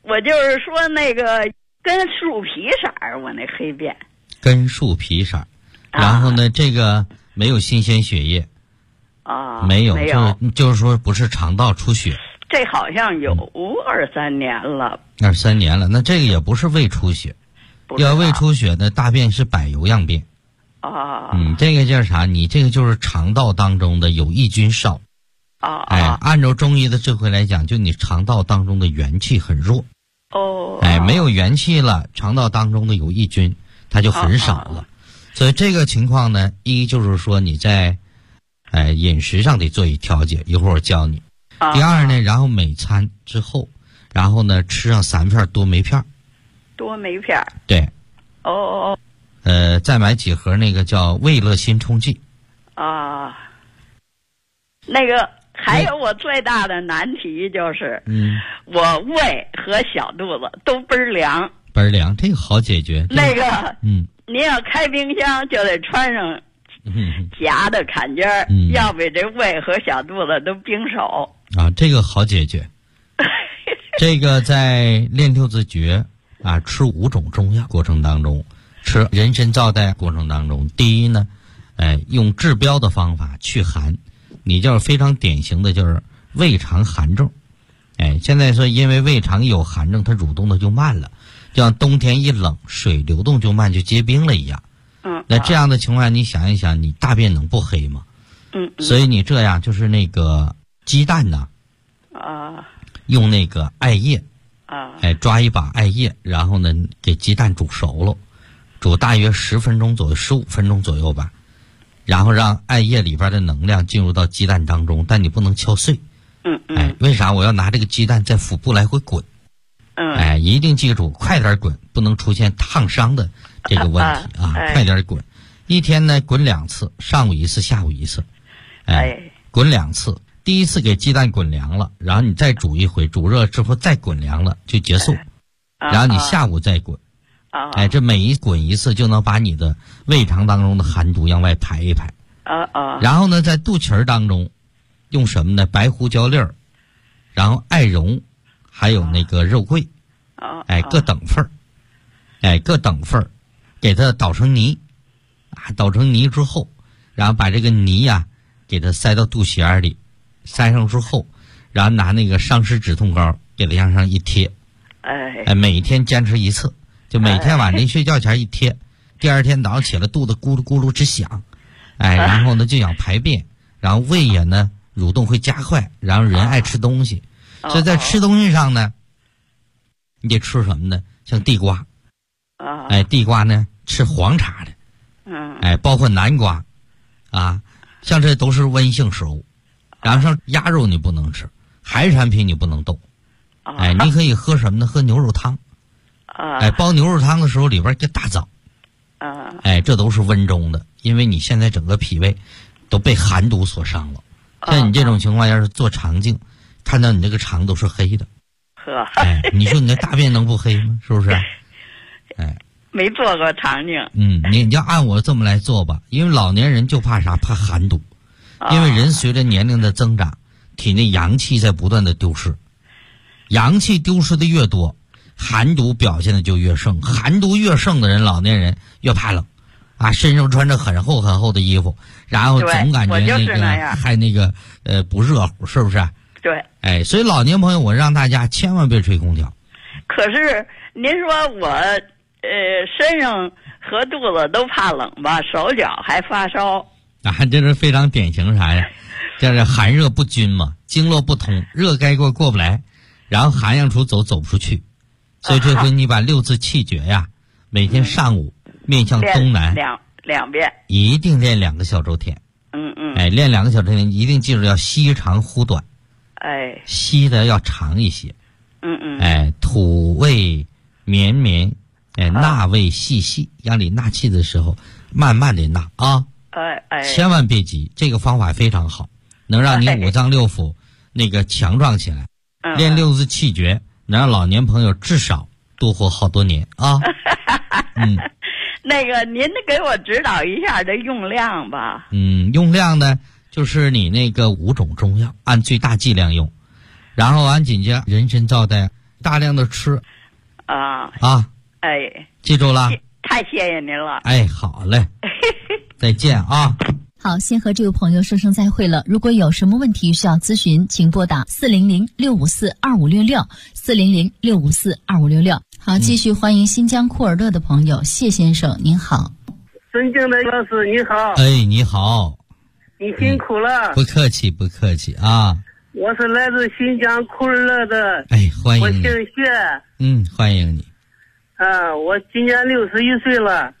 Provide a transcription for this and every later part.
我就是说那个跟树皮色儿，我那黑便。 跟树皮色儿，然后呢，这个没有新鲜血液。没有，就是说不是肠道出血。 这好像有2-3年了。 2-3年了，那这个也不是胃出血。要胃出血的大便是柏油样便。这个叫啥？你这个就是肠道当中的有益菌少。按照中医的智慧来讲，就你肠道当中的元气很弱。没有元气了，肠道当中的有益菌它就很少了。所以这个情况呢，一就是说你在饮食上得做一调节，一会儿我教你。第二呢，然后每餐之后，然后呢吃上3片多酶片。 多酶片。对。 再买几盒那个叫胃乐心冲剂。 那个还有我最大的难题就是，我胃和小肚子都倍儿凉。 倍儿凉，这个好解决。 那个，您要开冰箱就得穿上夹的坎肩儿，要不这胃和小肚子都冰手。 这个好解决。这个在练六字诀吃5种中药过程当中，吃人参皂带过程当中，第一呢，用治标的方法去寒。你就是非常典型的就是胃肠寒症。现在说因为胃肠有寒症，它蠕动的就慢了，就像冬天一冷，水流动就慢，就结冰了一样。那这样的情况你想一想，你大便能不黑吗？所以你这样就是那个鸡蛋呢，用那个艾叶，抓一把艾叶，然后呢给鸡蛋煮熟了，煮大约10分钟左右，15分钟左右吧，然后让艾叶里边的能量进入到鸡蛋当中，但你不能敲碎。为啥我要拿这个鸡蛋在腹部来回滚？一定记住，快点滚，不能出现烫伤的这个问题快点滚。一天呢滚2次，上午1次，下午1次。滚2次，第一次给鸡蛋滚凉了，然后你再煮一回，煮热之后再滚凉了就结束。然后你下午再滚。这每一滚1次就能把你的胃肠当中的寒毒向外排一排。然后呢，在肚脐儿当中用什么呢？白胡椒粒儿，然后艾绒，还有那个肉桂，各等份儿，各等份儿，给它捣成泥，捣成泥之后，然后把这个泥给它塞到肚脐眼里，塞上之后，然后拿那个伤湿止痛膏给它向上一贴，每天坚持1次，就每天晚上睡觉前一贴，第二天早上起来肚子咕噜咕噜直响，然后呢就想排便，然后胃也呢蠕动会加快，然后人爱吃东西，所以在吃东西上呢，你得吃什么呢？像地瓜，地瓜呢吃黄茬的，包括南瓜，像这都是温性食物。然后像鸭肉你不能吃，海产品你不能动，你可以喝什么呢？喝牛肉汤，煲牛肉汤的时候里边加大枣，这都是温中的，因为你现在整个脾胃都被寒毒所伤了。像你这种情况，要是做肠镜，看到你这个肠都是黑的，你说你那大便能不黑吗？是不是？ 没做过肠镜。 你就按我这么来做吧，因为老年人就怕啥？怕寒毒，因为人随着年龄的增长，体内阳气在不断的丢失，阳气丢失的越多，寒毒表现的就越盛，寒毒越盛的人，老年人越怕冷。身上穿着很厚很厚的衣服，然后总感觉那个还那个不热乎，是不是？ 对。 所以老年朋友，我让大家千万别吹空调。 可是您说我身上和肚子都怕冷吧，手脚还发烧。 这是非常典型啥呀？这是寒热不均嘛，经络不通，热该过过不来，然后寒阳出走不出去。所以这回你把6字气诀每天上午面向东南两遍， 一定练2个小周天。练2个小周天，一定记住要吸长呼短。吸的要长一些。吐味绵绵，纳味细细，让你纳气的时候慢慢的纳千万别急，这个方法非常好，能让你5脏6腑那个强壮起来。练6字气诀，能让老年朋友至少多活好多年那个您给我指导一下这用量吧。 用量呢，就是你那个5种中药按最大剂量用，然后紧接着人参皂带大量的吃。 啊。哎， 记住了。 太谢谢您了。 哎，好嘞。再见啊。 好，先和这位朋友说声再会了。如果有什么问题需要咨询，请拨打400-654-2566，400-654-2566。好，继续欢迎新疆库尔勒的朋友谢先生，您好。 尊敬的老师你好。 哎，你好。 你辛苦了。 不客气不客气啊。 我是来自新疆库尔勒的。 哎，欢迎你。 我姓谢。 欢迎你。 我今年61岁了。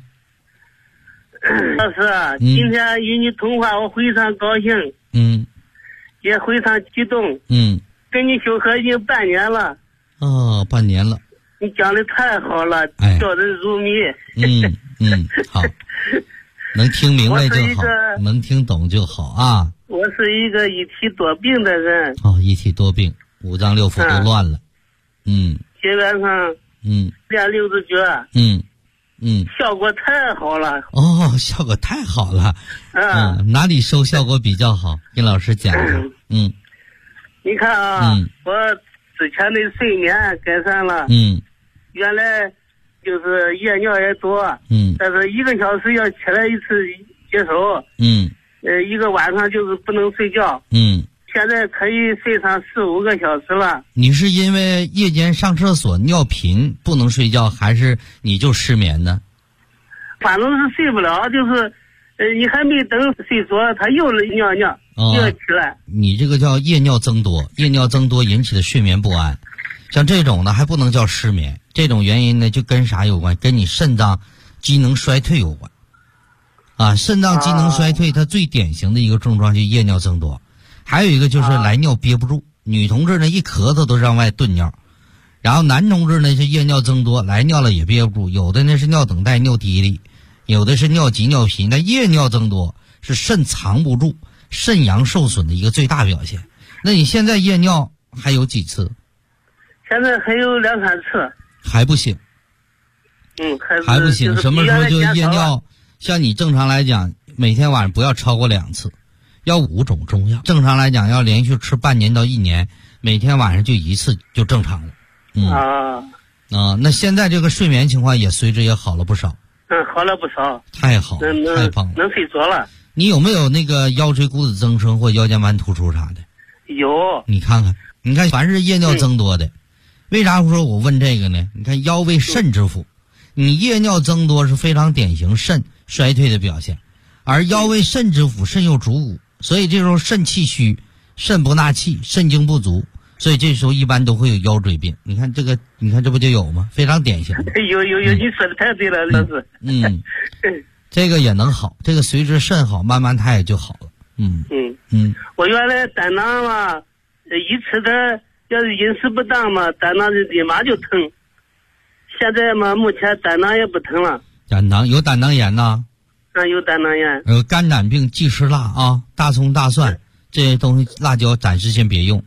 老师，今天与你通话，我非常高兴。也非常激动。跟你修课已经半年了。 哦，半年了。 你讲的太好了，叫人入迷。 好，能听明白就好，能听懂就好啊。 我是一个一体多病的人。 一体多病，五脏六腑都乱了。 基本上，练六字诀。效果太好了。 效果太好了。哪里受效果比较好？跟老师讲一下。 你看啊，我之前的睡眠改善了。原来就是夜尿也多。但是1个小时要起来一次接手。一个晚上就是不能睡觉。现在可以睡上4、5个小时了。 你是因为夜间上厕所尿频不能睡觉，还是你就失眠呢？ 反正是睡不了，就是你还没等睡着，他又尿尿，又要起来。 你这个叫夜尿增多，夜尿增多引起的睡眠不安，像这种呢还不能叫失眠，这种原因呢就跟啥有关？跟你肾脏机能衰退有关。肾脏机能衰退，它最典型的一个症状就是夜尿增多。还有一个就是来尿憋不住，女同志呢一咳嗽都让外顿尿，然后男同志呢是夜尿增多，来尿了也憋不住，有的呢是尿等待尿滴哩，有的是尿急尿频，但夜尿增多是肾藏不住，肾阳受损的一个最大表现。那你现在夜尿还有几次？ 现在还有2、3次。 还不行。还不行。什么时候就夜尿？像你正常来讲，每天晚上不要超过2次。要5种中药，正常来讲要连续吃半年到1年，每天晚上就1次就正常了。那现在这个睡眠情况也随之也好了不少。 好了不少。 太好了，太棒了， 能睡着了。 你有没有那个腰椎骨质增生或腰间盘突出啥的？ 有。 你看，凡是夜尿增多的，为啥说我问这个呢？你看腰为肾之府，你夜尿增多是非常典型肾衰退的表现，而腰为肾之府，肾又主骨。所以这时候肾气虚，肾不纳气，肾精不足，所以这时候一般都会有腰椎病。你看这不就有吗？非常典型。 有，你说的太对了，老师。 这个也能好，这个随着肾好，慢慢它也就好了。 我原来胆囊嘛，一吃的要是饮食不当嘛，胆囊立马就疼。现在嘛，目前胆囊也不疼了。 有胆囊炎呐？ 有胆囊炎。 肝胆病忌吃辣啊，大葱大蒜这些东西，辣椒暂时先别用。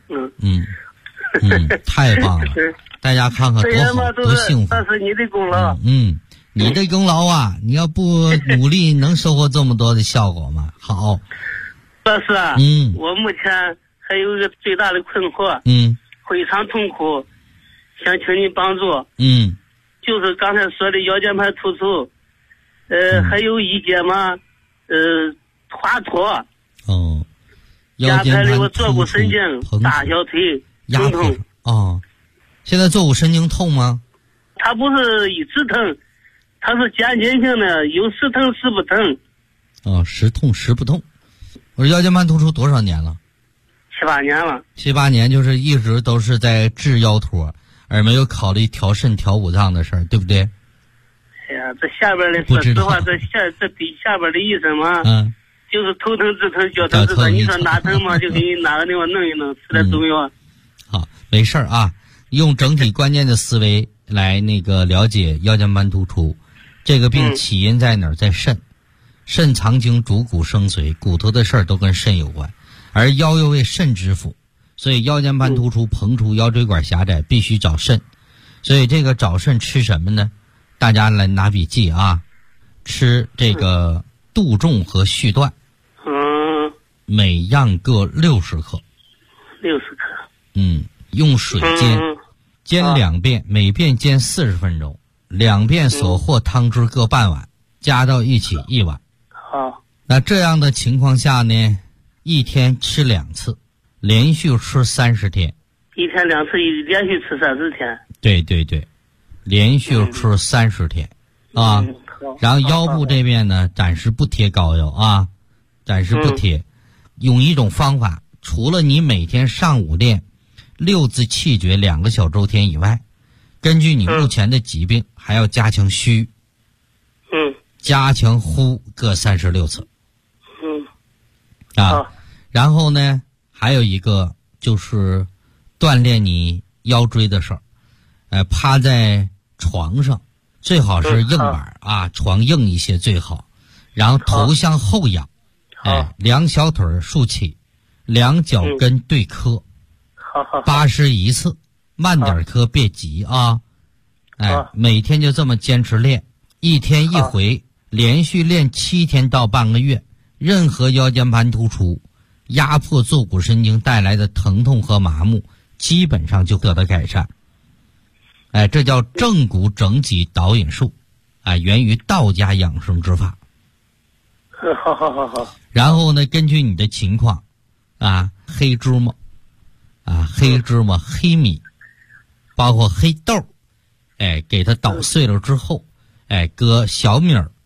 太棒了，大家看看多好，多幸福。 这是你的功劳。 你的功劳啊，你要不努力能收获这么多的效果吗？好。 老师啊，我目前还有一个最大的困惑，非常痛苦，想请你帮助。就是刚才说的腰间盘突出。还有一节嘛，滑脱。 腰间盘突出， 我坐骨神经、大小腿疼痛。 现在坐骨神经痛吗？ 它不是一直疼，它是渐进性的，有时疼时不疼。 时痛时不痛。我说腰间盘突出多少年了 ？7、8年了。 7、8年就是一直都是在治腰托，而没有考虑调肾调五脏的事儿，对不对？ 哎呀，这下边的说实话，这给下边的医生嘛，就是头疼治疼，脚疼治疼。你说哪疼嘛，就给你哪个地方弄一弄，吃点中药。 好，没事啊，用整体关键的思维来了解腰间盘突出，这个病起因在哪儿？在肾，肾藏精主骨生髓，骨头的事儿都跟肾有关，而腰又为肾之府，所以腰间盘突出、膨出、腰椎管狭窄，必须找肾。所以这个找肾吃什么呢？大家来拿笔记啊，吃这个杜仲和续断，每样各60克。 60克。 用水煎， 煎2遍，每遍煎40分钟，2遍所获汤汁各半碗，加到一起1碗。 好。 那这样的情况下呢，一天吃2次，连续吃30天。 一天2次，连续吃30天。 对对对，连续吃30天，啊。然后腰部这边呢，暂时不贴膏药啊，暂时不贴。用一种方法，除了你每天上午练6字气诀2个小周天以外，根据你目前的疾病，还要加强虚，加强呼各36次，然后呢，还有一个就是锻炼你腰椎的事儿，趴在床上，最好是硬板啊，床硬一些最好，然后头向后仰，两小腿竖起，2脚跟对磕，81次，慢点磕，别急啊，每天就这么坚持练，1天1回，连续练7天到半个月，任何腰间盘突出压迫坐骨神经带来的疼痛和麻木基本上就得到改善。这叫正骨整脊导引术，源于道家养生之法。 好。 然后呢，根据你的情况，黑芝麻，黑米，包括黑豆，给它捣碎了之后，搁小米儿，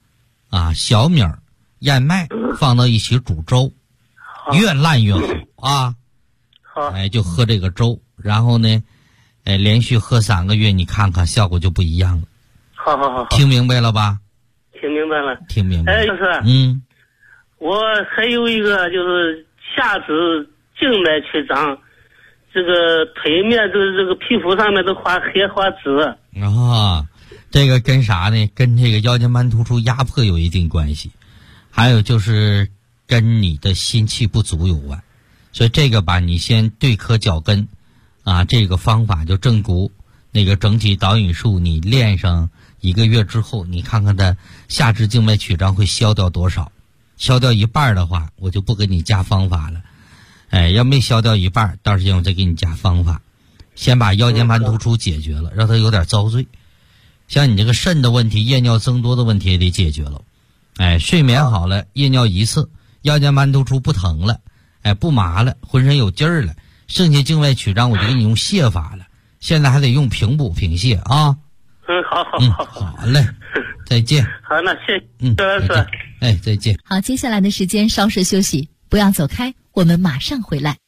燕麦放到一起煮粥，越烂越好啊。就喝这个粥，然后呢，连续喝3个月，你看看效果就不一样了。 好， 听明白了吧？ 听明白了。 听明白了。 就是我还有一个就是下肢静脉曲张，这个腿面这个皮肤上面都画黑花紫。 这个跟啥呢？跟这个腰间盘突出压迫有一定关系，还有就是跟你的心气不足有关。所以这个吧，你先对磕脚跟，这个方法就正骨那个整体导引术，你练上1个月之后，你看看它下肢静脉曲张会消掉多少。消掉一半的话，我就不给你加方法了。要没消掉一半，到时间我再给你加方法。先把腰间盘突出解决了，让它有点遭罪。像你这个肾的问题，夜尿增多的问题也得解决了。睡眠好了，夜尿1次，腰间盘突出不疼了，不麻了，浑身有劲儿了，剩下静脉曲张我就给你用泻法了。现在还得用平补平泻啊。好嘞，再见。 好，那谢谢老师。 再见。 好，接下来的时间稍事休息，不要走开，我们马上回来。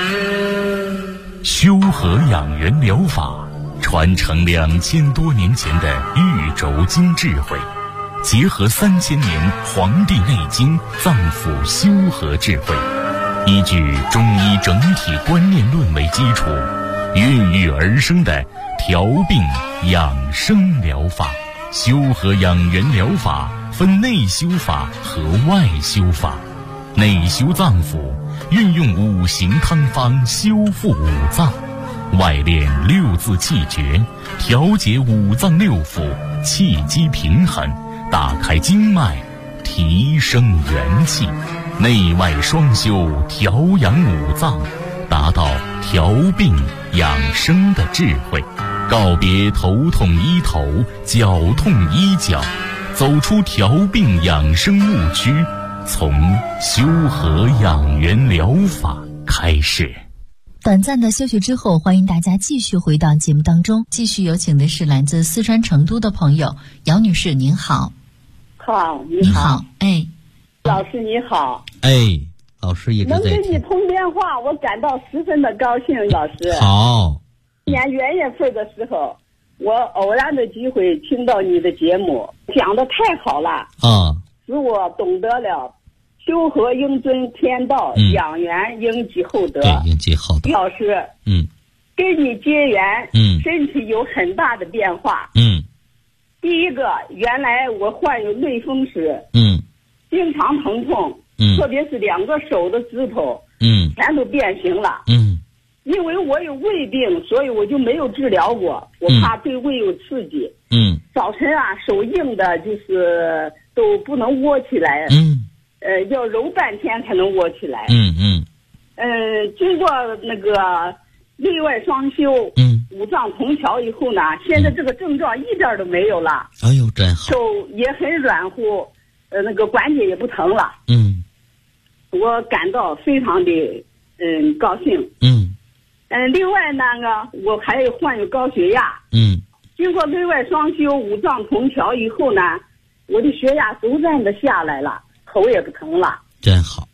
修和养元疗法传承2000多年前的玉轴经智慧，结合3000年《黄帝内经》脏腑修和智慧，依据中医整体观念论为基础，孕育而生的调病养生疗法。修和养元疗法分内修法和外修法。内修脏腑，运用5行汤方修复五脏；外练6字气诀，调节五脏6腑，气机平衡，打开经脉，提升元气。内外双修，调养五脏，达到调病养生的智慧。告别头痛医头，脚痛医脚，走出调病养生误区，从修和养元疗法开始。 短暂的休息之后，欢迎大家继续回到节目当中。继续有请的是来自四川成都的朋友姚女士，您好。 好，你好。老师你好。 老师一直在能跟你通电话，我感到十分的高兴。老师好。 今年元月份的时候，我偶然的机会听到你的节目，讲的太好了使我懂得了修和应遵天道，养元应积厚德。 对，应积厚德。 老师跟你结缘身体有很大的变化。第一个，原来我患有类风湿，经常疼痛，特别是2个手的指头全都变形了。因为我有胃病，所以我就没有治疗过，我怕对胃有刺激。早晨手硬的，就是都不能窝起来。要揉半天才能窝起来。经过那个内外双修，五脏同调以后呢，现在这个症状一点都没有了。 哎呦，真好。 手也很软乎，那个关节也不疼了。我感到非常的高兴。另外呢，我还患有高血压。经过内外双修、五脏同调以后呢，我的血压逐渐的下来了，头也不疼了。 真好。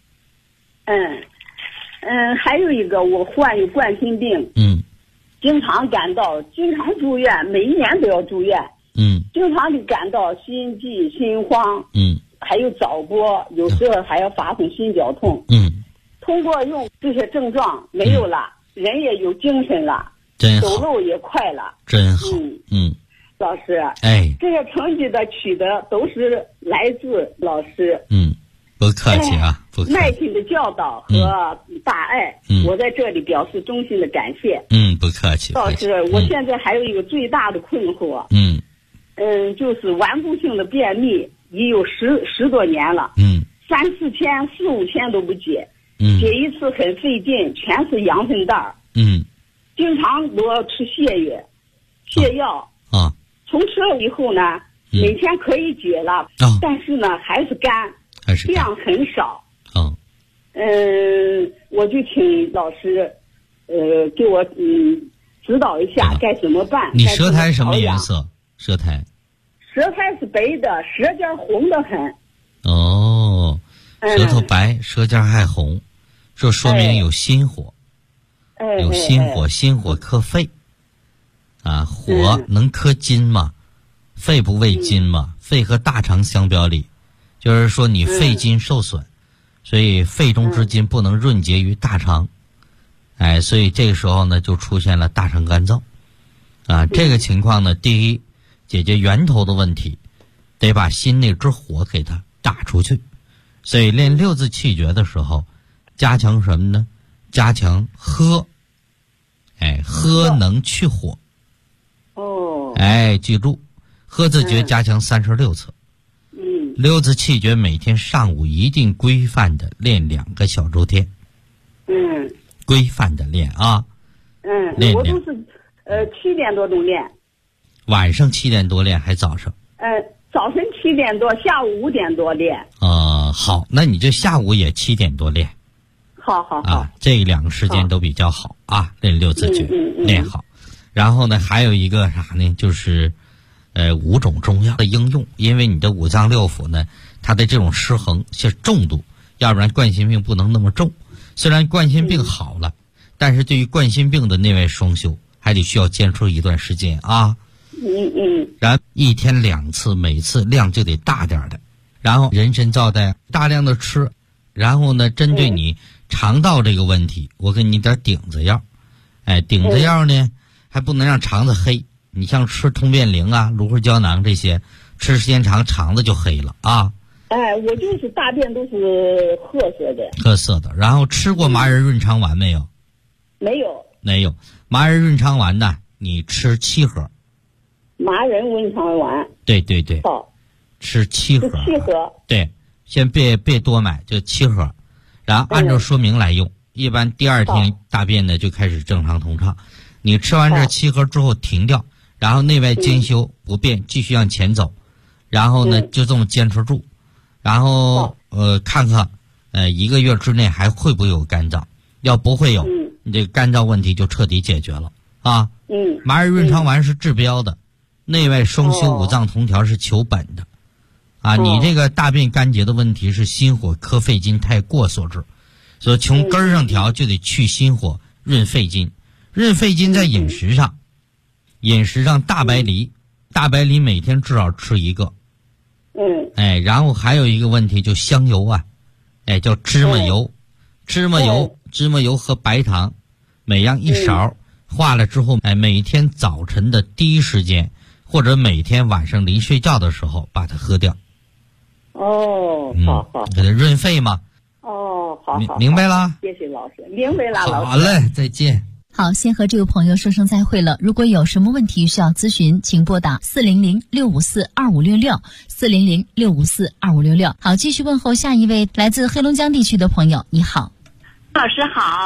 还有一个，我患有冠心病。经常住院，每一年都要住院。经常的感到心悸、心慌。还有早搏，有时候还要发生心绞痛。通过用这些症状没有了，人也有精神了，走路也快了。 真好。 老师，这些成绩的取得都是来自老师。 不客气啊，不客气。 耐心的教导和大爱，我在这里表示衷心的感谢。 不客气。 老师，我现在还有一个最大的困惑。就是顽固性的便秘，已有十多年了。3、4天、4、5天都不解。解一次很费劲，全是羊粪蛋儿。经常都要吃泻药。从吃了以后呢，每天可以解了，但是呢还是干，量很少。我就请老师给我指导一下该怎么办。 你舌苔什么颜色？舌苔是白的，舌尖红得很。 舌头白，舌尖还红，这说明有心火。有心火，心火克肺。火能克筋吗？肺不为筋吗？肺和大肠相表里，就是说你肺筋受损，所以肺中之筋不能润结于大肠。所以这个时候呢，就出现了大肠干燥。这个情况呢，第一，解决源头的问题，得把心那只火给它打出去。所以练六字气诀的时候，加强什么呢？加强喝。喝能去火。记住，喝字诀加强36次。六字气诀每天上午一定规范的练2个小周天。规范的练啊。 我都是7点多钟练。 晚上7点多练还早上？ 早晨7点多，下午5点多练。 好，那你就下午也7点多练。 好。 这2个时间都比较好啊，练六字诀练好。然后呢，还有一个啥呢？就是5种中药的应用，因为你的五脏六腑呢，它的这种失衡是重度，要不然冠心病不能那么重。虽然冠心病好了，但是对于冠心病的内外双修，还得需要坚持一段时间啊。然后1天2次，每次量就得大点的。然后人参皂苷大量的吃，然后呢，针对你肠道这个问题，我给你点顶子药。顶子药呢，还不能让肠子黑。你像吃通便灵啊、芦荟胶囊这些，吃时间长肠子就黑了啊。 我就是大便都是褐色的。然后吃过麻仁润肠丸没有？没有。麻仁润肠丸呢，你吃7盒。麻仁润肠丸。对。好。吃7盒。7盒。对，先别多买，就7盒，然后按照说明来用。一般第2天大便呢就开始正常通畅。你吃完这7盒之后停掉，然后内外兼修不变，继续向前走。然后呢，就这么坚持住。然后看看1个月之内还会不会有干燥，要不会有，你这个干燥问题就彻底解决了啊。麻仁润肠丸是治标的，内外双修五脏同调是求本的啊。你这个大便干结的问题是心火克肺经太过所致，所以从根儿上调就得去心火，润肺经。润肺经在饮食上大白梨每天至少吃1个。然后还有一个问题就香油啊，叫芝麻油。芝麻油和白糖每样1勺，化了之后每天早晨的第一时间或者每天晚上临睡觉的时候把它喝掉。好，给它润肺嘛。好，明白了？谢谢老师，明白了，老师。好嘞，再见。 好，先和这位朋友说声再会了。如果有什么问题需要咨询，请拨打400-654-2566，400-654-2566。好，继续问候下一位来自黑龙江地区的朋友。你好。 老师好。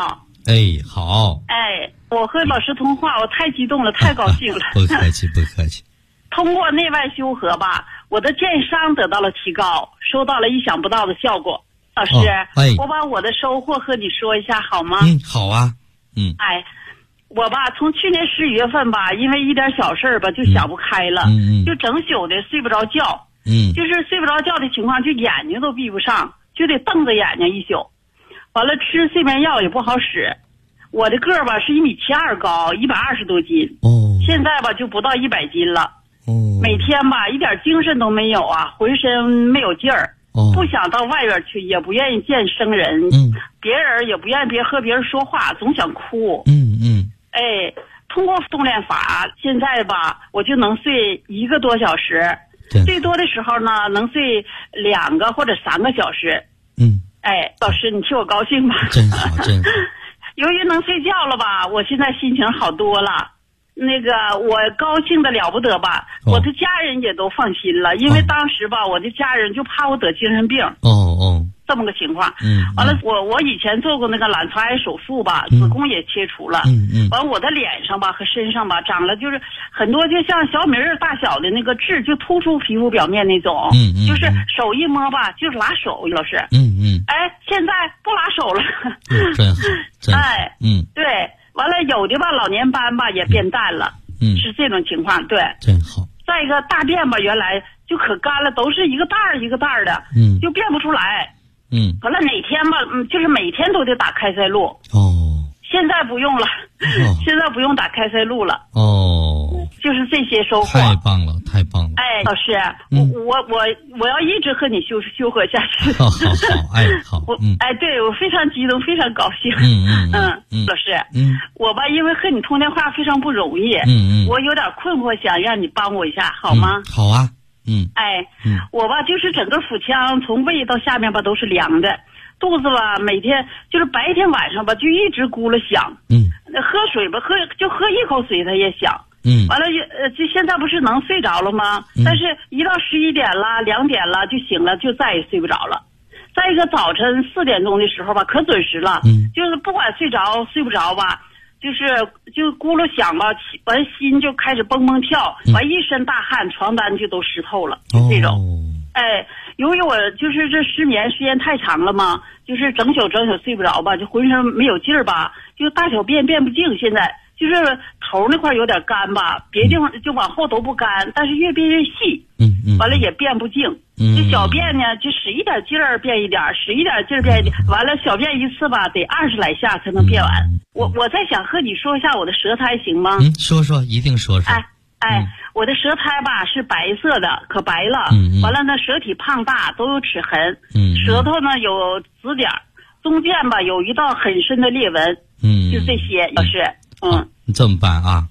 哎，好。 哎，我和老师通话，我太激动了，太高兴了。 不客气，不客气。 通过内外修合吧，我的健商得到了提高，收到了意想不到的效果。老师，我把我的收获和你说一下好吗？ 好啊。 哎，我吧，从去年11月份吧，因为一点小事吧，就想不开了，就整宿的睡不着觉。就是睡不着觉的情况，就眼睛都闭不上，就得瞪着眼睛一宿。完了，吃睡眠药也不好使。我的个儿吧是1.72米高，120多斤。现在吧就不到100斤了。每天吧一点精神都没有啊，浑身没有劲儿。不想到外边去，也不愿意见生人。别人也不愿意和别人说话，总想哭。哎，通过动练法，现在吧我就能睡1个多小时。最多的时候呢，能睡2个或者3个小时。哎，老师，你替我高兴吧？ 真好，真好。 由于能睡觉了吧，我现在心情好多了。那个，我高兴的了不得吧？我的家人也都放心了，因为当时吧，我的家人就怕我得精神病。这么个情况。完了，我以前做过那个卵巢癌手术吧，子宫也切除了。完了，我的脸上吧和身上吧长了就是很多就像小米粒大小的那个痣，就突出皮肤表面那种。就是手一摸吧，就是拉手，老师。哎，现在不拉手了。 真好，真好。 哎，对。完了，有的吧老年斑吧也变淡了。是这种情况。对， 真好。 再一个大便吧，原来就可干了，都是一个袋儿一个袋儿的。就变不出来。完了哪天吧，就是每天都得打开塞露。现在不用了。现在不用打开塞露了。就是这些收获。 太棒了，太棒了。 哎，老师，我要一直和你修合下去。 好，哎，好。 对，我非常激动，非常高兴。老师，我吧，因为和你通电话非常不容易。我有点困惑，想让你帮我一下，好吗？ 好啊。 我吧，就是整个腹腔从胃到下面吧都是凉的，肚子吧每天就是白天晚上吧就一直咕噜响。喝水吧喝一口水它也响。完了就现在不是能睡着了吗？但是一到11点了2点了就醒了，就再也睡不着了。再一个早晨4点钟的时候吧可准时了。就是不管睡着睡不着吧，就咕噜响吧，完心就开始蹦蹦跳，完一身大汗，床单就都湿透了，就这种。哎，由于我就是这失眠时间太长了嘛，就是整宿睡不着吧，就浑身没有劲儿吧，就大小便不净，现在就是头那块有点干吧，别地方就往后都不干，但是越变越细。完了也变不净。这小便呢就使一点劲儿变一点，使一点劲儿变一点，完了小便一次吧得20来下才能变完。我在想和你说一下我的舌苔行吗？ 说说，一定说说。 我的舌苔吧是白色的，可白了。完了呢，舌体胖大，都有齿痕。舌头呢有紫点，中间吧有一道很深的裂纹。就这些，老师。 这么办啊？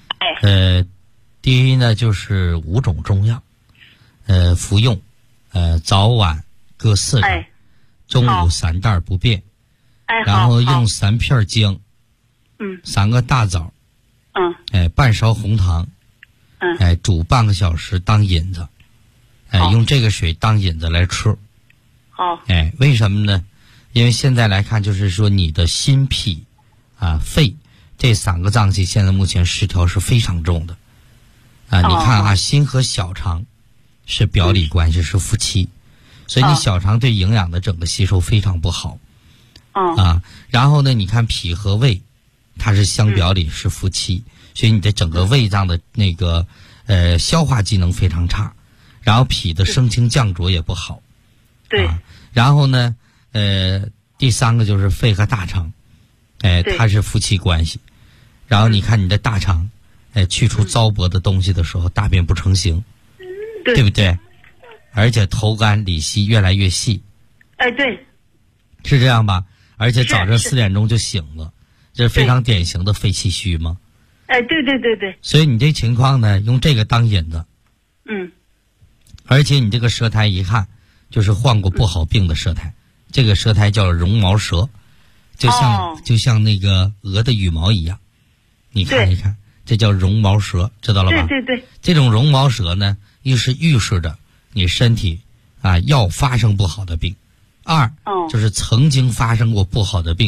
第一呢就是5种中药，服用，早晚各4种，中午3袋不变。然后用3片姜，3个大枣，半勺红糖，煮半个小时当引子，用这个水当引子来吃。为什么呢？因为现在来看，就是说你的心脾肺这3个脏器现在目前失调是非常重的。你看心和小肠是表里关系，是夫妻，所以你小肠对营养的整个吸收非常不好。然后呢，你看脾和胃，它是相表里，是夫妻，所以你的整个胃脏的那个消化机能非常差，然后脾的升清降浊也不好。然后呢，第3个就是肺和大肠，它是夫妻关系。然后你看你的大肠，去除糟粕的东西的时候，大便不成形，对不对？而且头干里稀，越来越细。 对， 是这样吧？而且早上4点钟就醒了，这是非常典型的肺气虚吗？ 对。 所以你这情况呢，用这个当引子。而且你这个舌苔一看就是患过不好病的舌苔，这个舌苔叫绒毛舌，就像那个鹅的羽毛一样。你看一看，这叫绒毛舌，知道了吧？ 对。 这种绒毛舌呢，一是预示着你身体要发生不好的病；2就是曾经发生过不好的病，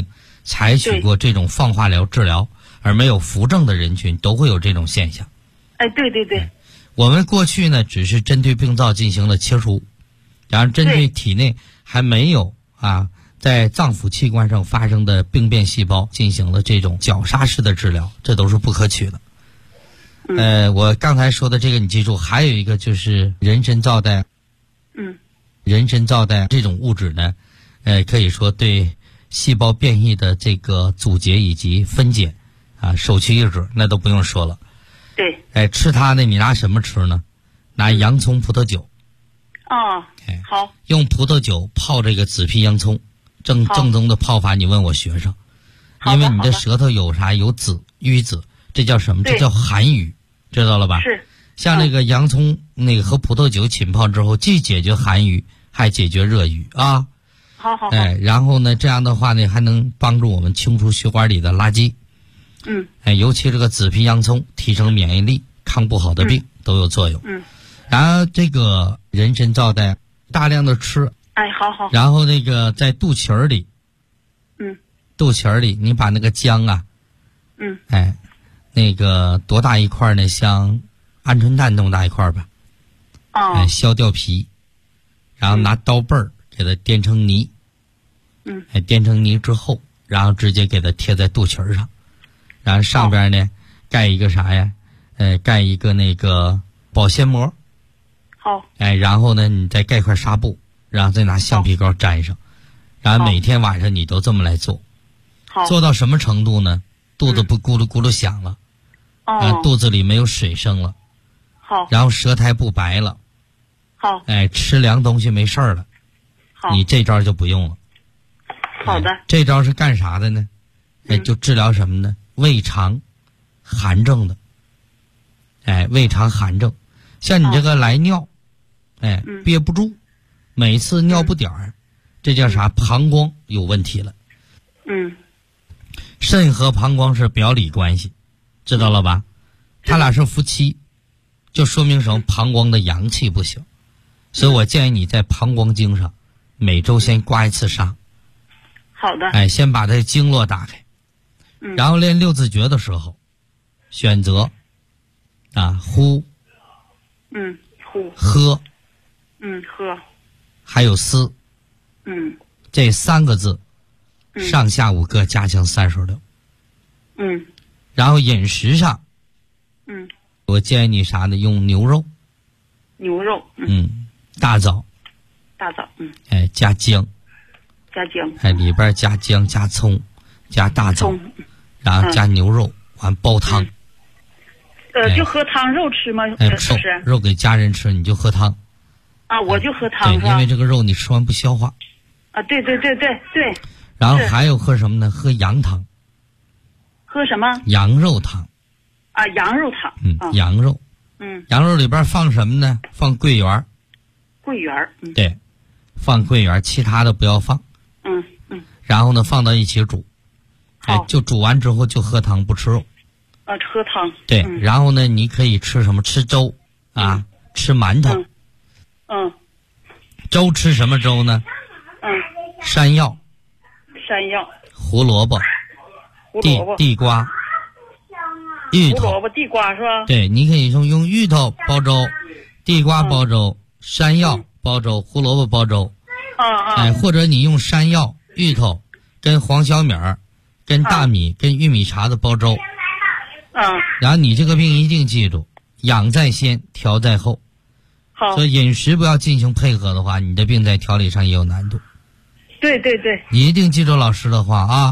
采取过这种放化疗治疗而没有扶正的人群，都会有这种现象。 哎，对对对。 我们过去呢，只是针对病灶进行了切除，然后针对体内还没有在脏腑器官上发生的病变细胞进行了这种绞杀式的治疗，这都是不可取的。我刚才说的这个你记住，还有一个就是人参皂苷。人参皂苷这种物质呢，可以说对细胞变异的这个阻截以及分解首屈一指，那都不用说了。 对。 吃它呢，你拿什么吃呢？拿洋葱、葡萄酒。 好。 用葡萄酒泡这个紫皮洋葱，正宗的泡法，你问我学生。因为你的舌头有啥？有紫瘀紫，这叫什么？这叫寒瘀，知道了吧？ 是。 像那个洋葱和葡萄酒浸泡之后，既解决寒瘀，还解决热瘀啊。 好。 然后呢，这样的话呢，还能帮助我们清除血管里的垃圾。尤其这个紫皮洋葱提升免疫力，抗不好的病都有作用。然后这个人参皂苷大量的吃。 好。 然后那个在肚脐儿里。肚脐儿里，你把那个姜那个多大一块呢？像鹌鹑蛋那么大一块吧。削掉皮，然后拿刀背儿给它颠成泥。颠成泥之后，然后直接给它贴在肚脐上，然后上边呢盖一个啥呀？盖一个那个保鲜膜。 好。 然后呢，你再盖块纱布，然后再拿橡皮膏粘上，然后每天晚上你都这么来做。 好。 做到什么程度呢？肚子不咕噜咕噜响了。肚子里没有水声了。 好。 然后舌苔不白了。 好。 吃凉东西没事儿了。 好。 你这招就不用了。 好的。 这招是干啥的呢？就治疗什么呢？胃肠寒症的。胃肠寒症，像你这个来尿，憋不住，每次尿不点儿，这叫啥？膀胱有问题了。肾和膀胱是表里关系，知道了吧？他俩是夫妻，就说明什么？膀胱的阳气不行。所以我建议你在膀胱经上每周先刮一次痧。 好的。 先把这经络打开。然后练六字诀的时候，选择呼。 呼。 喝。 喝。 还有思。这3个字，上下5个加强36。然后饮食上，我建议你啥呢？用牛肉。 牛肉。 大枣。加姜。里边加姜、加葱、加大枣，然后加牛肉，完煲汤。 就喝汤，肉吃吗？ 是肉给家人吃，你就喝汤。 我就喝汤。 对，因为这个肉你吃完不消化。 对。 然后还有喝什么呢？喝羊汤。 喝什么？ 羊肉汤。 羊肉汤。 羊肉。羊肉里边放什么呢？放桂圆。 桂圆。 对，放桂圆，其他的不要放。然后呢，放到一起煮。就煮完之后就喝汤，不吃肉。 喝汤。 对，然后呢，你可以吃什么？吃粥吃馒头。粥吃什么粥呢？山药。胡萝卜。地瓜。芋头。 胡萝卜、地瓜是吧？ 对，你可以用芋头煲粥，地瓜煲粥，山药煲粥，胡萝卜煲粥。或者你用山药、芋头跟黄小米儿、跟大米、跟玉米碴子煲粥。然后你这个病一定记住，养在先，调在后。 好。 所以饮食不要进行配合的话，你的病在调理上也有难度。 对。 你一定记住老师的话啊。